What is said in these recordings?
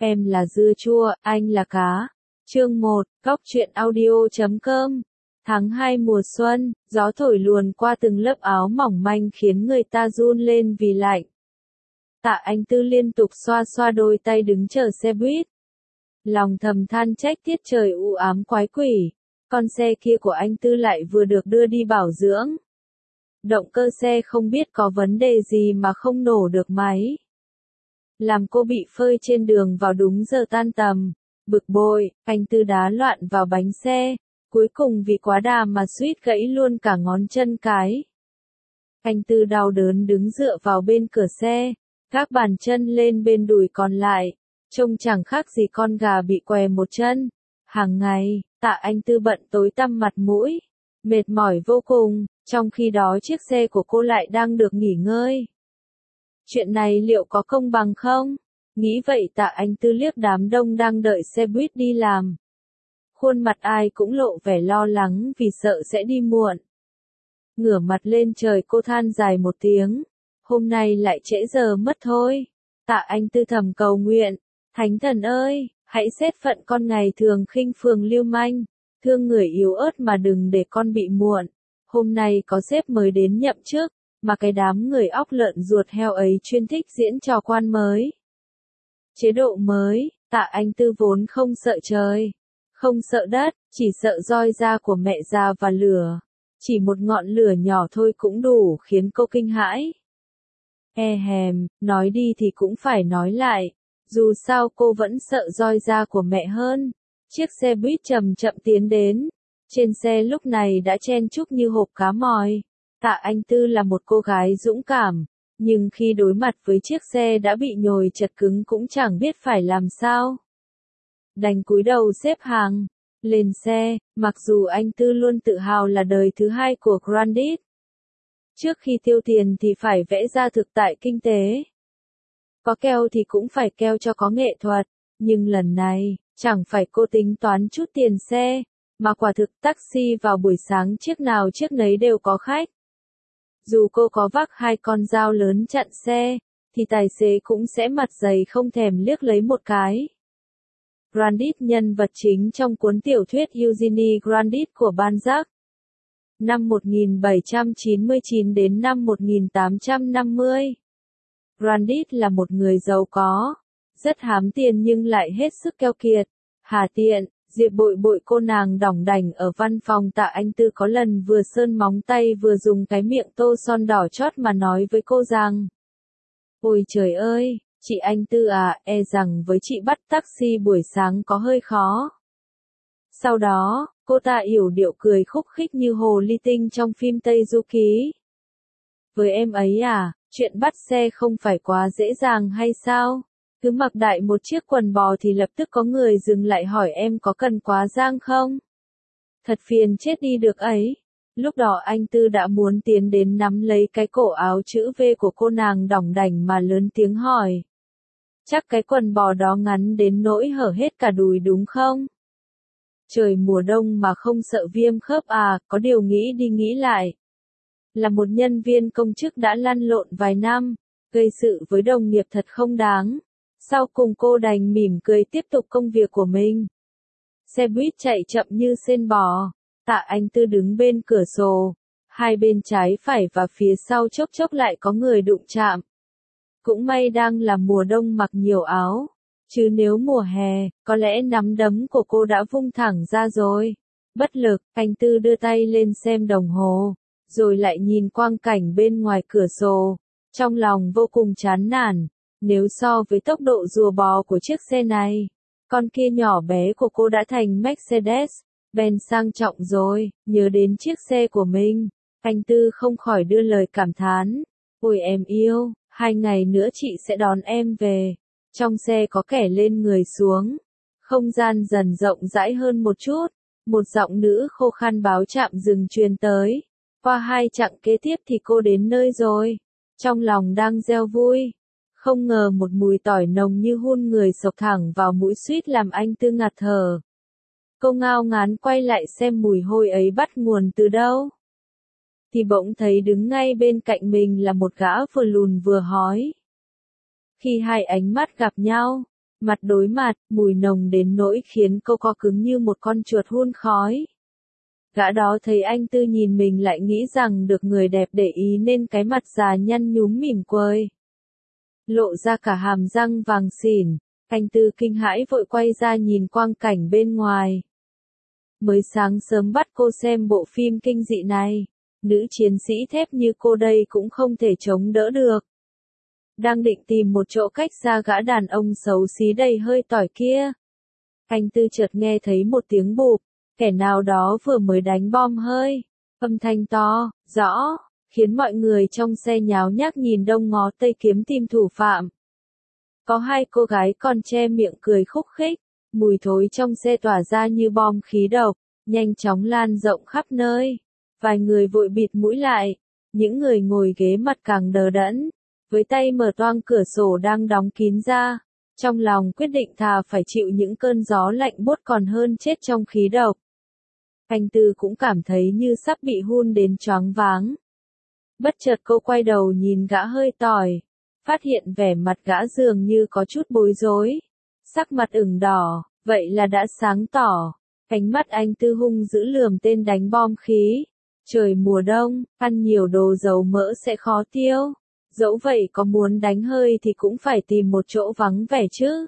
Em là dưa chua, anh là cá. Chương 1, Cóc truyện audio.com. Tháng 2 mùa xuân, gió thổi luồn qua từng lớp áo mỏng manh khiến người ta run lên vì lạnh. Tạ Anh Tư liên tục xoa xoa đôi tay đứng chờ xe buýt. Lòng thầm than trách tiết trời u ám quái quỷ. Con xe kia của anh Tư lại vừa được đưa đi bảo dưỡng. Động cơ xe không biết có vấn đề gì mà không nổ được máy. Làm cô bị phơi trên đường vào đúng giờ tan tầm. Bực bội, anh Tư đá loạn vào bánh xe. Cuối cùng vì quá đà mà suýt gãy luôn cả ngón chân cái. Anh Tư đau đớn đứng dựa vào bên cửa xe, gác bàn chân lên bên đùi còn lại, trông chẳng khác gì con gà bị què một chân. Hàng ngày, Tạ Anh Tư bận tối tăm mặt mũi, mệt mỏi vô cùng, trong khi đó chiếc xe của cô lại đang được nghỉ ngơi. Chuyện này liệu có công bằng không? Nghĩ vậy Tạ Anh Tư liếc đám đông đang đợi xe buýt đi làm. Khuôn mặt ai cũng lộ vẻ lo lắng vì sợ sẽ đi muộn. Ngửa mặt lên trời cô than dài một tiếng. Hôm nay lại trễ giờ mất thôi. Tạ Anh Tư thầm cầu nguyện. Thánh thần ơi, hãy xét phận con ngày thường khinh phường lưu manh. Thương người yếu ớt mà đừng để con bị muộn. Hôm nay có sếp mới đến nhậm chức, mà cái đám người óc lợn ruột heo ấy chuyên thích diễn trò quan mới. Chế độ mới, Tạ Anh Tư vốn không sợ trời, không sợ đất, chỉ sợ roi da của mẹ già và lửa. Chỉ một ngọn lửa nhỏ thôi cũng đủ khiến cô kinh hãi. Nói đi thì cũng phải nói lại. Dù sao cô vẫn sợ roi da của mẹ hơn. Chiếc xe buýt chậm chậm tiến đến. Trên xe lúc này đã chen chúc như hộp cá mòi. Tạ Anh Tư là một cô gái dũng cảm. Nhưng khi đối mặt với chiếc xe đã bị nhồi chật cứng cũng chẳng biết phải làm sao. Đành cúi đầu xếp hàng. Lên xe, mặc dù anh Tư luôn tự hào là đời thứ hai của Grandit. Trước khi tiêu tiền thì phải vẽ ra thực tại kinh tế. Có keo thì cũng phải keo cho có nghệ thuật, nhưng lần này, chẳng phải cô tính toán chút tiền xe, mà quả thực taxi vào buổi sáng chiếc nào chiếc nấy đều có khách. Dù cô có vác hai con dao lớn chặn xe, thì tài xế cũng sẽ mặt dày không thèm liếc lấy một cái. Grandit nhân vật chính trong cuốn tiểu thuyết Eugenie Grandit của Balzac. Năm 1799 đến năm 1850. Grandit là một người giàu có, rất hám tiền nhưng lại hết sức keo kiệt. Hà tiện, Diệp Bội Bội cô nàng đỏng đảnh ở văn phòng Tạ Anh Tư có lần vừa sơn móng tay vừa dùng cái miệng tô son đỏ chót mà nói với cô rằng: Ôi trời ơi, chị Anh Tư à, e rằng với chị bắt taxi buổi sáng có hơi khó. Sau đó, cô ta yểu điệu cười khúc khích như hồ ly tinh trong phim Tây Du Ký. Với em ấy à, chuyện bắt xe không phải quá dễ dàng hay sao? Cứ mặc đại một chiếc quần bò thì lập tức có người dừng lại hỏi em có cần quá giang không? Thật phiền chết đi được ấy. Lúc đó anh Tư đã muốn tiến đến nắm lấy cái cổ áo chữ V của cô nàng đỏng đảnh mà lớn tiếng hỏi. Chắc cái quần bò đó ngắn đến nỗi hở hết cả đùi đúng không? Trời mùa đông mà không sợ viêm khớp à, có điều nghĩ đi nghĩ lại. Là một nhân viên công chức đã lăn lộn vài năm, gây sự với đồng nghiệp thật không đáng. Sau cùng cô đành mỉm cười tiếp tục công việc của mình. Xe buýt chạy chậm như sên bò. Tạ Anh Tư đứng bên cửa sổ. Hai bên trái phải và phía sau chốc chốc lại có người đụng chạm. Cũng may đang là mùa đông mặc nhiều áo. Chứ nếu mùa hè, có lẽ nắm đấm của cô đã vung thẳng ra rồi. Bất lực, anh Tư đưa tay lên xem đồng hồ, rồi lại nhìn quang cảnh bên ngoài cửa sổ. Trong lòng vô cùng chán nản. Nếu so với tốc độ rùa bò của chiếc xe này, con kia nhỏ bé của cô đã thành Mercedes-Benz sang trọng rồi. Nhớ đến chiếc xe của mình, anh Tư không khỏi đưa lời cảm thán. Ôi em yêu, 2 ngày nữa chị sẽ đón em về. Trong xe có kẻ lên người xuống. Không gian dần rộng rãi hơn một chút. Một giọng nữ khô khan báo trạm dừng truyền tới. Qua 2 chặng kế tiếp thì cô đến nơi rồi. Trong lòng đang reo vui. Không ngờ một mùi tỏi nồng như hun người xộc thẳng vào mũi suýt làm anh Tư ngạt thở. Cô ngao ngán quay lại xem mùi hôi ấy bắt nguồn từ đâu. Thì bỗng thấy đứng ngay bên cạnh mình là một gã vừa lùn vừa hói. Khi hai ánh mắt gặp nhau, Mặt đối mặt, mùi nồng đến nỗi khiến cô co cứng như một con chuột hun khói. Gã đó thấy anh Tư nhìn mình lại nghĩ rằng được người đẹp để ý nên cái mặt già nhăn nhúm mỉm cười. Lộ ra cả hàm răng vàng xỉn, anh Tư kinh hãi vội quay ra nhìn quang cảnh bên ngoài. Mới sáng sớm bắt cô xem bộ phim kinh dị này, nữ chiến sĩ thép như cô đây cũng không thể chống đỡ được. Đang định tìm một chỗ cách xa gã đàn ông xấu xí đầy hơi tỏi kia. Anh Tư chợt nghe thấy một tiếng bụp, kẻ nào đó vừa mới đánh bom hơi. Âm thanh to, rõ, khiến mọi người trong xe nháo nhác nhìn đông ngó tây kiếm tìm thủ phạm. Có hai cô gái còn che miệng cười khúc khích, mùi thối trong xe tỏa ra như bom khí độc, nhanh chóng lan rộng khắp nơi. Vài người vội bịt mũi lại, những người ngồi ghế mặt càng đờ đẫn, với tay mở toang cửa sổ đang đóng kín ra, trong lòng quyết định thà phải chịu những cơn gió lạnh buốt còn hơn chết trong khí độc. Anh Tư cũng cảm thấy như sắp bị hun đến choáng váng. Bất chợt cô quay đầu nhìn gã hơi tỏi, phát hiện vẻ mặt gã dường như có chút bối rối, sắc mặt ửng đỏ, vậy là đã sáng tỏ. Ánh mắt anh Tư hung dữ lườm tên đánh bom khí. Trời mùa đông, ăn nhiều đồ dầu mỡ sẽ khó tiêu. Dẫu vậy có muốn đánh hơi thì cũng phải tìm một chỗ vắng vẻ chứ.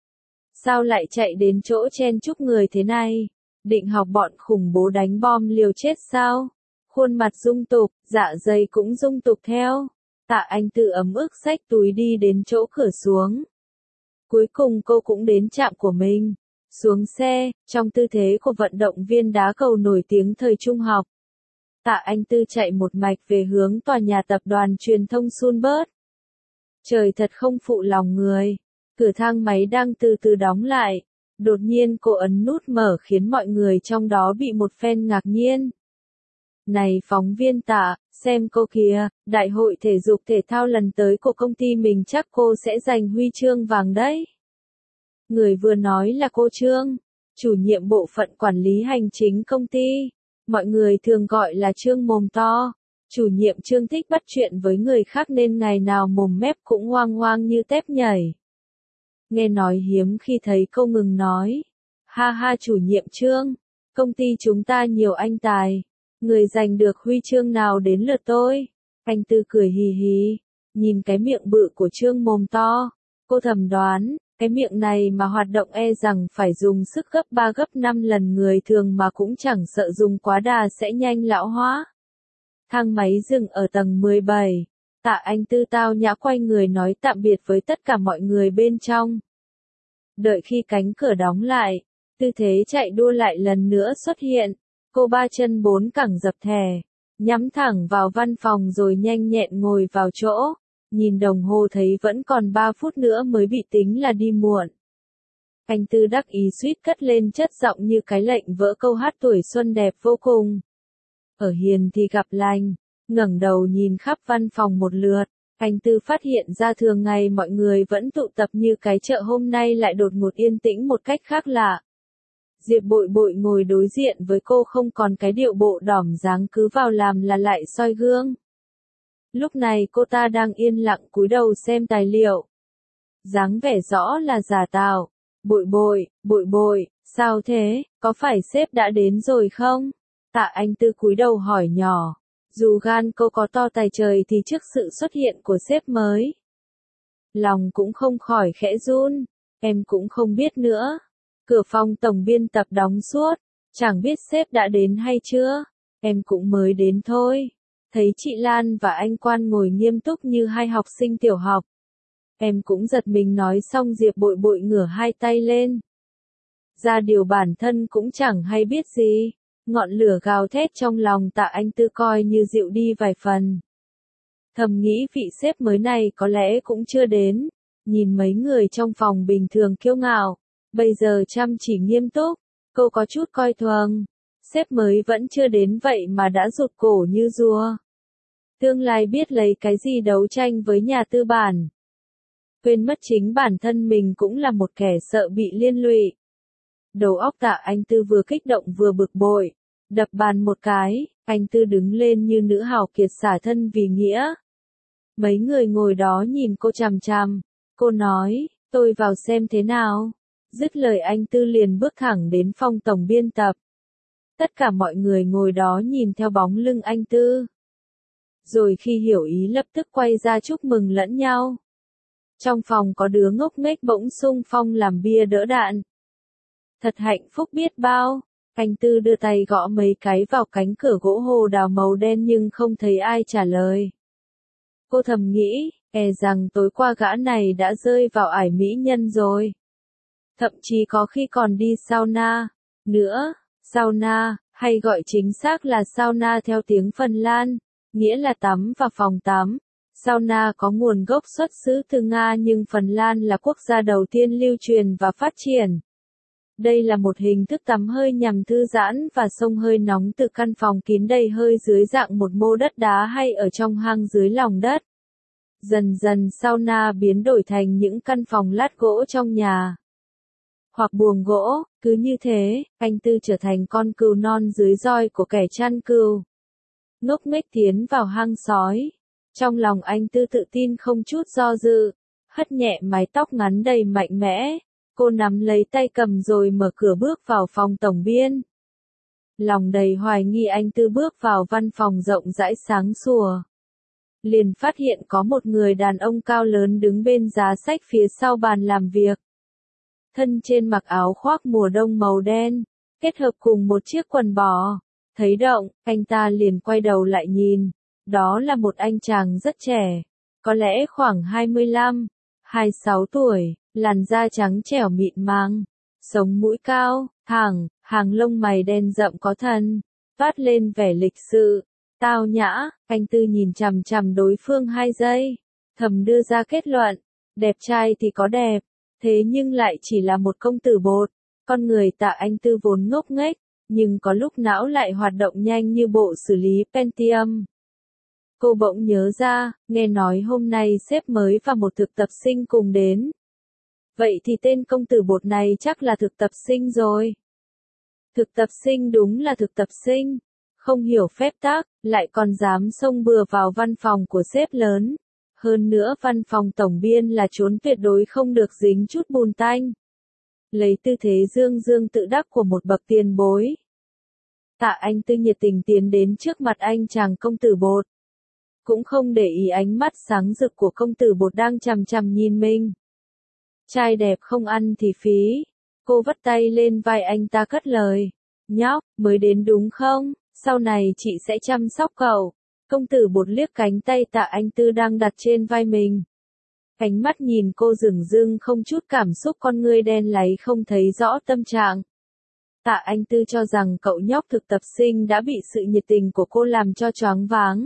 Sao lại chạy đến chỗ chen chúc người thế này? Định học bọn khủng bố đánh bom liều chết sao? Khuôn mặt rung tục, dạ dày cũng rung tục theo. Tạ Anh Tư ấm ức xách túi đi đến chỗ cửa xuống. Cuối cùng cô cũng đến trạm của mình. Xuống xe, trong tư thế của vận động viên đá cầu nổi tiếng thời trung học. Tạ Anh Tư chạy một mạch về hướng tòa nhà tập đoàn truyền thông Sunbird. Trời thật không phụ lòng người. Cửa thang máy đang từ từ đóng lại. Đột nhiên cô ấn nút mở khiến mọi người trong đó bị một phen ngạc nhiên. Này phóng viên Tạ, xem cô kìa, đại hội thể dục thể thao lần tới của công ty mình chắc cô sẽ giành huy chương vàng đấy. Người vừa nói là cô Trương, chủ nhiệm bộ phận quản lý hành chính công ty. Mọi người thường gọi là Trương mồm to. Chủ nhiệm Trương thích bắt chuyện với người khác nên ngày nào mồm mép cũng hoang hoang như tép nhảy. Nghe nói hiếm khi thấy cô ngừng nói. Ha ha chủ nhiệm Trương, công ty chúng ta nhiều anh tài. Người giành được huy chương nào đến lượt tôi? Anh Tư cười hì hì, nhìn cái miệng bự của Trương mồm to. Cô thầm đoán, cái miệng này mà hoạt động e rằng phải dùng sức gấp 3 gấp 5 lần người thường mà cũng chẳng sợ dùng quá đà sẽ nhanh lão hóa. Thang máy dừng ở tầng 17. Tạ Anh Tư tao nhã quay người nói tạm biệt với tất cả mọi người bên trong. Đợi khi cánh cửa đóng lại, tư thế chạy đua lại lần nữa xuất hiện. Cô ba chân bốn cẳng dập thè, nhắm thẳng vào văn phòng rồi nhanh nhẹn ngồi vào chỗ. Nhìn đồng hồ thấy vẫn còn 3 phút nữa mới bị tính là đi muộn. Anh Tư đắc ý suýt cất lên chất giọng như cái lệnh vỡ câu hát tuổi xuân đẹp vô cùng. Ở hiền thì gặp lành, ngẩng đầu nhìn khắp văn phòng một lượt, anh Tư phát hiện ra thường ngày mọi người vẫn tụ tập như cái chợ hôm nay lại đột ngột yên tĩnh một cách khác lạ. Diệp Bội Bội ngồi đối diện với cô không còn cái điệu bộ đỏm dáng cứ vào làm là lại soi gương. Lúc này cô ta đang yên lặng cúi đầu xem tài liệu. Dáng vẻ rõ là giả tạo. Bội Bội, sao thế, có phải sếp đã đến rồi không? Tạ Anh Tư cúi đầu hỏi nhỏ. Dù gan cô có to tài trời thì trước sự xuất hiện của sếp mới, lòng cũng không khỏi khẽ run. Em cũng không biết nữa. Cửa phòng tổng biên tập đóng suốt, chẳng biết sếp đã đến hay chưa. Em cũng mới đến thôi. Thấy chị Lan và anh Quan ngồi nghiêm túc như hai học sinh tiểu học. Em cũng giật mình nói xong Diệp Bội Bội ngửa hai tay lên. Ra điều bản thân cũng chẳng hay biết gì. Ngọn lửa gào thét trong lòng Tạ Anh Tư coi như dịu đi vài phần. Thầm nghĩ vị sếp mới này có lẽ cũng chưa đến. Nhìn mấy người trong phòng bình thường kiêu ngạo, bây giờ chăm chỉ nghiêm túc, cô có chút coi thường. Sếp mới vẫn chưa đến vậy mà đã rụt cổ như rùa. Tương lai biết lấy cái gì đấu tranh với nhà tư bản. Quên mất chính bản thân mình cũng là một kẻ sợ bị liên lụy. Đầu óc Tạ Anh Tư vừa kích động vừa bực bội. Đập bàn một cái, anh Tư đứng lên như nữ hào kiệt xả thân vì nghĩa. Mấy người ngồi đó nhìn cô chằm chằm. Cô nói, Tôi vào xem thế nào. Dứt lời anh Tư liền bước thẳng đến phòng tổng biên tập. Tất cả mọi người ngồi đó nhìn theo bóng lưng anh Tư. Rồi khi hiểu ý lập tức quay ra chúc mừng lẫn nhau. Trong phòng có đứa ngốc nghếch bỗng xung phong làm bia đỡ đạn. Thật hạnh phúc biết bao. Anh Tư đưa tay gõ mấy cái vào cánh cửa gỗ hồ đào màu đen nhưng không thấy ai trả lời. Cô thầm nghĩ, rằng tối qua gã này đã rơi vào ải mỹ nhân rồi. Thậm chí có khi còn đi sauna. Nữa, sauna, hay gọi chính xác là sauna theo tiếng Phần Lan, nghĩa là tắm và phòng tắm. Sauna có nguồn gốc xuất xứ từ Nga nhưng Phần Lan là quốc gia đầu tiên lưu truyền và phát triển. Đây là một hình thức tắm hơi nhằm thư giãn và xông hơi nóng từ căn phòng kín đầy hơi dưới dạng một mô đất đá hay ở trong hang dưới lòng đất. Dần dần sauna biến đổi thành những căn phòng lát gỗ trong nhà. Hoặc buồng gỗ, cứ như thế, anh Tư trở thành con cừu non dưới roi của kẻ chăn cừu. Ngốc nghếch tiến vào hang sói. Trong lòng anh Tư tự tin không chút do dự, hất nhẹ mái tóc ngắn đầy mạnh mẽ. Cô nắm lấy tay cầm rồi mở cửa bước vào phòng tổng biên. Lòng đầy hoài nghi anh Tư bước vào văn phòng rộng rãi sáng sủa. Liền phát hiện có một người đàn ông cao lớn đứng bên giá sách phía sau bàn làm việc. Thân trên mặc áo khoác mùa đông màu đen, kết hợp cùng một chiếc quần bò. Thấy động, anh ta liền quay đầu lại nhìn. Đó là một anh chàng rất trẻ, có lẽ khoảng 25, 26 tuổi, làn da trắng trẻo mịn màng, sống mũi cao, hàng lông mày đen rậm có thần, toát lên vẻ lịch sự, tao nhã. Anh Tư nhìn chằm chằm đối phương 2 giây, thầm đưa ra kết luận, đẹp trai thì có đẹp, thế nhưng lại chỉ là một công tử bột. Con người Tạ Anh Tư vốn ngốc nghếch, nhưng có lúc não lại hoạt động nhanh như bộ xử lý Pentium. Cô bỗng nhớ ra, nghe nói hôm nay sếp mới và một thực tập sinh cùng đến. Vậy thì tên công tử bột này chắc là thực tập sinh rồi. Thực tập sinh đúng là thực tập sinh, không hiểu phép tắc, lại còn dám xông bừa vào văn phòng của sếp lớn. Hơn nữa văn phòng tổng biên là chốn tuyệt đối không được dính chút bùn tanh. Lấy tư thế dương dương tự đắc của một bậc tiền bối. Tạ Anh Tư nhiệt tình tiến đến trước mặt anh chàng công tử bột. Cũng không để ý ánh mắt sáng rực của công tử bột đang chằm chằm nhìn mình. Trai đẹp không ăn thì phí. Cô vắt tay lên vai anh ta cất lời. Nhóc, mới đến đúng không? Sau này chị sẽ chăm sóc cậu. Công tử bột liếc cánh tay Tạ Anh Tư đang đặt trên vai mình. Ánh mắt nhìn cô dửng dưng không chút cảm xúc, con ngươi đen láy không thấy rõ tâm trạng. Tạ Anh Tư cho rằng cậu nhóc thực tập sinh đã bị sự nhiệt tình của cô làm cho choáng váng.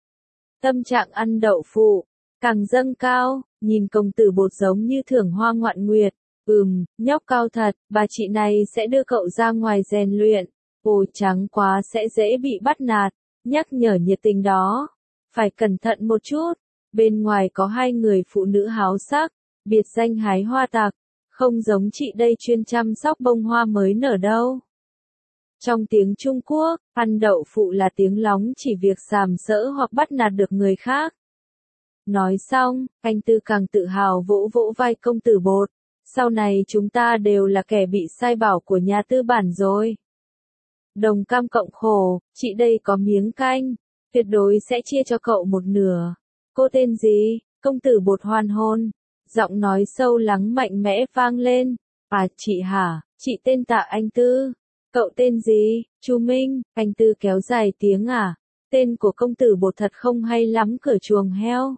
Tâm trạng ăn đậu phụ, càng dâng cao, nhìn công tử bột giống như thưởng hoa ngoạn nguyệt. Nhóc cao thật, bà chị này sẽ đưa cậu ra ngoài rèn luyện. Ôi trắng quá sẽ dễ bị bắt nạt, nhắc nhở nhiệt tình đó. Phải cẩn thận một chút, bên ngoài có 2 người phụ nữ háo sắc, biệt danh hái hoa tặc, không giống chị đây chuyên chăm sóc bông hoa mới nở đâu. Trong tiếng Trung Quốc, ăn đậu phụ là tiếng lóng chỉ việc sàm sỡ hoặc bắt nạt được người khác. Nói xong, anh Tư càng tự hào vỗ vỗ vai công tử bột. Sau này chúng ta đều là kẻ bị sai bảo của nhà tư bản rồi. Đồng cam cộng khổ, chị đây có miếng canh, tuyệt đối sẽ chia cho cậu một nửa. Cô tên gì? Công tử bột hoan hôn. Giọng nói sâu lắng mạnh mẽ vang lên. À chị hả, chị tên Tạ Anh Tư. Cậu tên gì? Chu Minh. Anh Tư kéo dài tiếng à. Tên của công tử bột thật không hay lắm, cửa chuồng heo.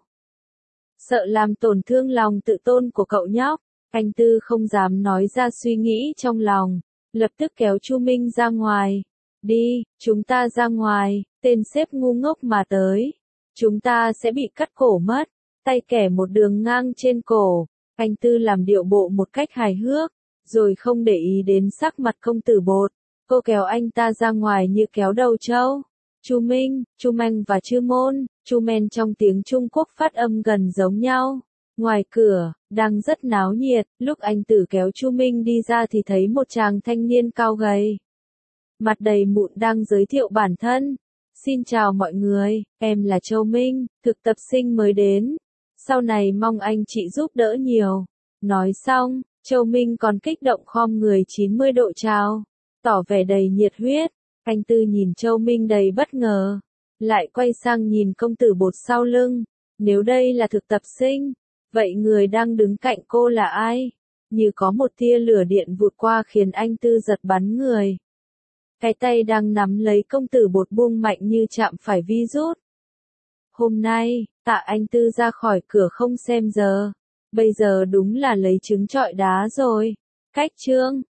Sợ làm tổn thương lòng tự tôn của cậu nhóc. Anh Tư không dám nói ra suy nghĩ trong lòng. Lập tức kéo Chu Minh ra ngoài. Đi, chúng ta ra ngoài, tên sếp ngu ngốc mà tới. Chúng ta sẽ bị cắt cổ mất. Tay kẻ một đường ngang trên cổ. Anh Tư làm điệu bộ một cách hài hước, rồi không để ý đến sắc mặt công tử bột. Cô kéo anh ta ra ngoài như kéo đầu trâu. Chu Minh, Chu Manh và Chư Môn, Chu Men trong tiếng Trung Quốc phát âm gần giống nhau. Ngoài cửa, đang rất náo nhiệt, lúc anh Tử kéo Chu Minh đi ra thì thấy một chàng thanh niên cao gầy. Mặt đầy mụn đang giới thiệu bản thân. Xin chào mọi người, em là Châu Minh, thực tập sinh mới đến. Sau này mong anh chị giúp đỡ nhiều. Nói xong, Châu Minh còn kích động khom người 90 độ chào, tỏ vẻ đầy nhiệt huyết. Anh Tư nhìn Châu Minh đầy bất ngờ, lại quay sang nhìn công tử Bột sau lưng. Nếu đây là thực tập sinh, vậy người đang đứng cạnh cô là ai? Như có một tia lửa điện vụt qua khiến anh Tư giật bắn người. Cái tay đang nắm lấy công tử Bột buông mạnh như chạm phải virus. Hôm nay, Tạ Anh Tư ra khỏi cửa không xem giờ. Bây giờ đúng là lấy trứng trọi đá rồi. Cách chương